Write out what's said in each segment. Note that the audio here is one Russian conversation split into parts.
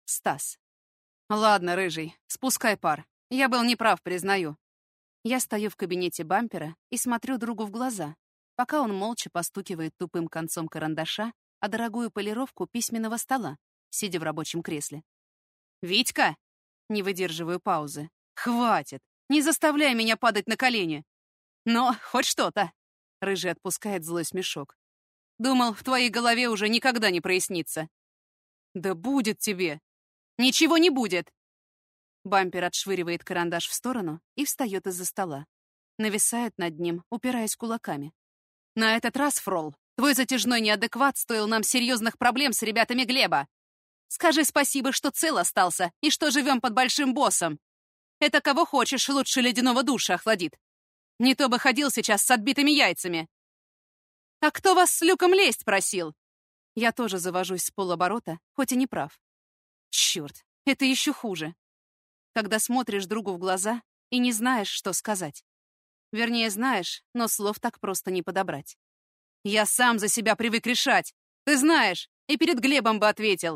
Стас. Ладно, рыжий, спускай пар. Я был неправ, признаю. Я стою в кабинете бампера и смотрю другу в глаза, пока он молча постукивает тупым концом карандаша о дорогую полировку письменного стола, сидя в рабочем кресле. «Витька!» — не выдерживаю паузы. «Хватит! Не заставляй меня падать на колени!» «Но хоть что-то!» — рыжий отпускает злой смешок. «Думал, в твоей голове уже никогда не прояснится». «Да будет тебе!» «Ничего не будет!» Бампер отшвыривает карандаш в сторону и встает из-за стола. Нависает над ним, упираясь кулаками. «На этот раз, Фрол, твой затяжной неадекват стоил нам серьезных проблем с ребятами Глеба. Скажи спасибо, что цел остался и что живем под большим боссом. Это кого хочешь лучше ледяного душа охладит. Не то бы ходил сейчас с отбитыми яйцами. А кто вас с Люком лезть просил?» Я тоже завожусь с полоборота, хоть и не прав. Черт, это еще хуже. Когда смотришь другу в глаза и не знаешь, что сказать. Вернее, знаешь, но слов так просто не подобрать. Я сам за себя привык решать. Ты знаешь, и перед Глебом бы ответил.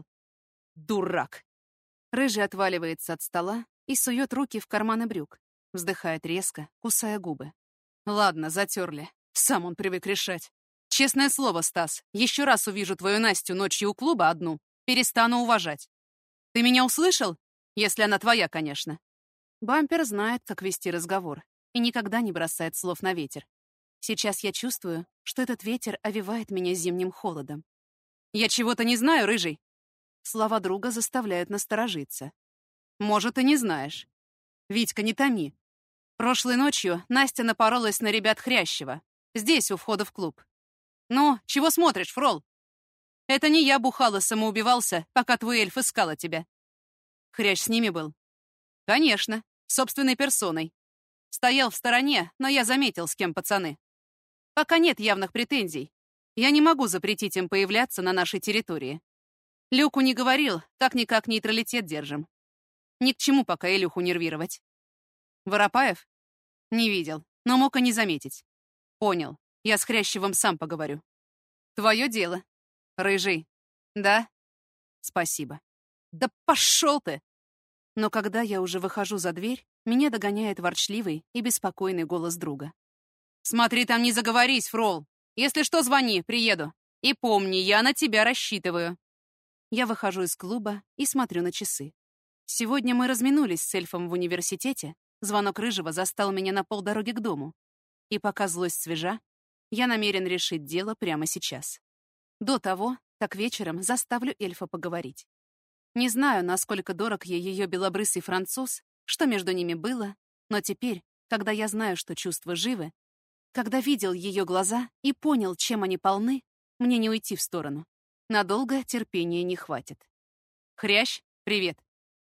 Дурак. Рыжий отваливается от стола и сует руки в карманы брюк. Вздыхает резко, кусая губы. Ладно, затерли. Сам он привык решать. Честное слово, Стас, еще раз увижу твою Настю ночью у клуба одну, перестану уважать. Ты меня услышал? Если она твоя, конечно. Бампер знает, как вести разговор, и никогда не бросает слов на ветер. Сейчас я чувствую, что этот ветер овевает меня зимним холодом. «Я чего-то не знаю, рыжий?» Слова друга заставляют насторожиться. «Может, и не знаешь. Витька, не томи. Прошлой ночью Настя напоролась на ребят Хрящева. Здесь, у входа в клуб. Ну, чего смотришь, Фрол? Это не я бухал и самоубивался, пока твой эльф искала тебя. Хрящ с ними был? Конечно, собственной персоной. Стоял в стороне, но я заметил, с кем пацаны. Пока нет явных претензий. Я не могу запретить им появляться на нашей территории. Люку не говорил, как-никак нейтралитет держим. Ни к чему пока Илюху нервировать. Воропаев? Не видел, но мог и не заметить. Понял, я с Хрящевым сам поговорю. Твое дело. Рыжий. Да? Спасибо. Да пошел ты! Но когда я уже выхожу за дверь, меня догоняет ворчливый и беспокойный голос друга. «Смотри, там не заговорись, Фрол. Если что, звони, приеду. И помни, я на тебя рассчитываю». Я выхожу из клуба и смотрю на часы. Сегодня мы разминулись с эльфом в университете, звонок Рыжего застал меня на полдороги к дому. И пока злость свежа, я намерен решить дело прямо сейчас. До того, как вечером заставлю эльфа поговорить. Не знаю, насколько дорог ей ее белобрысый француз, что между ними было, но теперь, когда я знаю, что чувства живы, когда видел ее глаза и понял, чем они полны, мне не уйти в сторону. Надолго терпения не хватит. «Хрящ, привет!»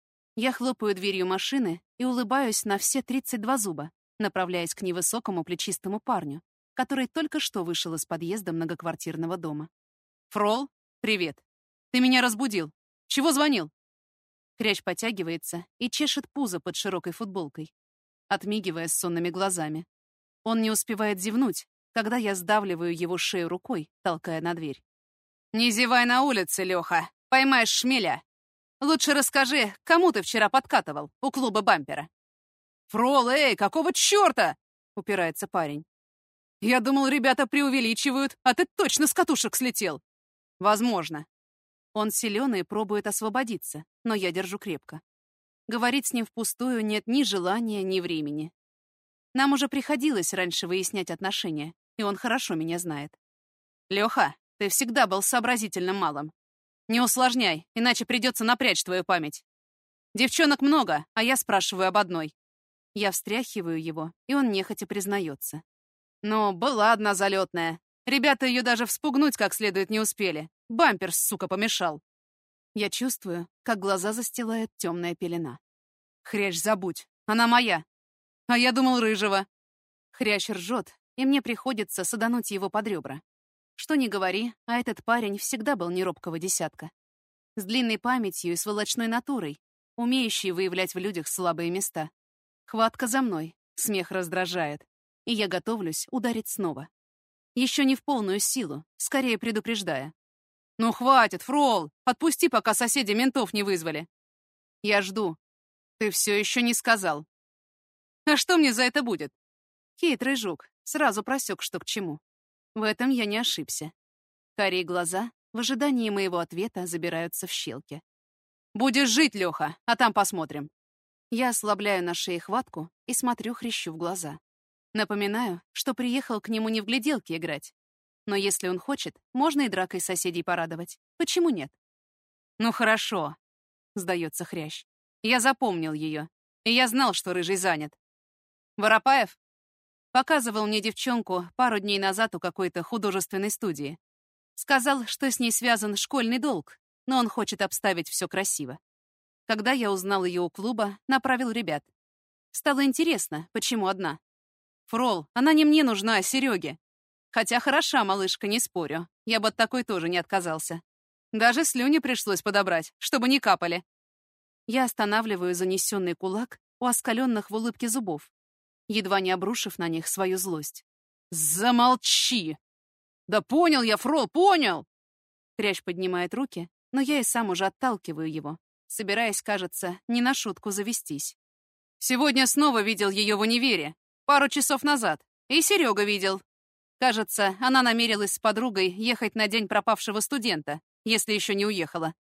Я хлопаю дверью машины и улыбаюсь на все 32 зуба, направляясь к невысокому плечистому парню, который только что вышел из подъезда многоквартирного дома. «Фрол, привет! Ты меня разбудил. Чего звонил?» Хрящ потягивается и чешет пузо под широкой футболкой, отмигивая с сонными глазами. Он не успевает зевнуть, когда я сдавливаю его шею рукой, толкая на дверь. «Не зевай на улице, Леха, поймаешь шмеля. Лучше расскажи, кому ты вчера подкатывал у клуба бампера?» «Фрол, эй, какого черта?» — упирается парень. «Я думал, ребята преувеличивают, а ты точно с катушек слетел». «Возможно». Он силен и пробует освободиться, но я держу крепко. Говорить с ним впустую нет ни желания, ни времени. Нам уже приходилось раньше выяснять отношения, и он хорошо меня знает. «Леха, ты всегда был сообразительным малым. Не усложняй, иначе придется напрячь твою память. Девчонок много, а я спрашиваю об одной». Я встряхиваю его, и он нехотя признается. «Но была одна залетная. Ребята ее даже вспугнуть как следует не успели. Бампер, сука, помешал». Я чувствую, как глаза застилает темная пелена. «Хрящ, забудь. Она моя. А я думал, Рыжего». Хрящ ржет, и мне приходится садануть его под ребра. Что ни говори, а этот парень всегда был неробкого десятка. С длинной памятью и сволочной натурой, умеющий выявлять в людях слабые места. Хватка за мной, смех раздражает, и я готовлюсь ударить снова. Еще не в полную силу, скорее предупреждая. «Ну хватит, Фрол! Отпусти, пока соседи ментов не вызвали. Я жду. Ты все еще не сказал. А что мне за это будет? Хитрый жук сразу просек, что к чему. В этом я не ошибся. Карие глаза в ожидании моего ответа забираются в щелки. «Будешь жить, Леха, а там посмотрим». Я ослабляю на шее хватку и смотрю Хрящу в глаза. Напоминаю, что приехал к нему не в гляделки играть. Но если он хочет, можно и дракой соседей порадовать. Почему нет? «Ну хорошо», — сдается Хрящ. «Я запомнил ее, и я знал, что Рыжий занят. Воропаев показывал мне девчонку пару дней назад у какой-то художественной студии. Сказал, что с ней связан школьный долг, но он хочет обставить все красиво. Когда я узнал ее у клуба, направил ребят. Стало интересно, почему одна. Фрол, она не мне нужна, а Сереге. Хотя хороша малышка, не спорю. Я бы от такой тоже не отказался. Даже слюни пришлось подобрать, чтобы не капали. Я останавливаю занесенный кулак у оскаленных в улыбке зубов, едва не обрушив на них свою злость. «Замолчи!» «Да понял я, Фрол, понял!» Хрящ поднимает руки, но я и сам уже отталкиваю его, собираясь, кажется, не на шутку завестись. Сегодня снова видел ее в универе, пару часов назад, и Серега видел. Кажется, она намерилась с подругой ехать на день пропавшего студента, если еще не уехала.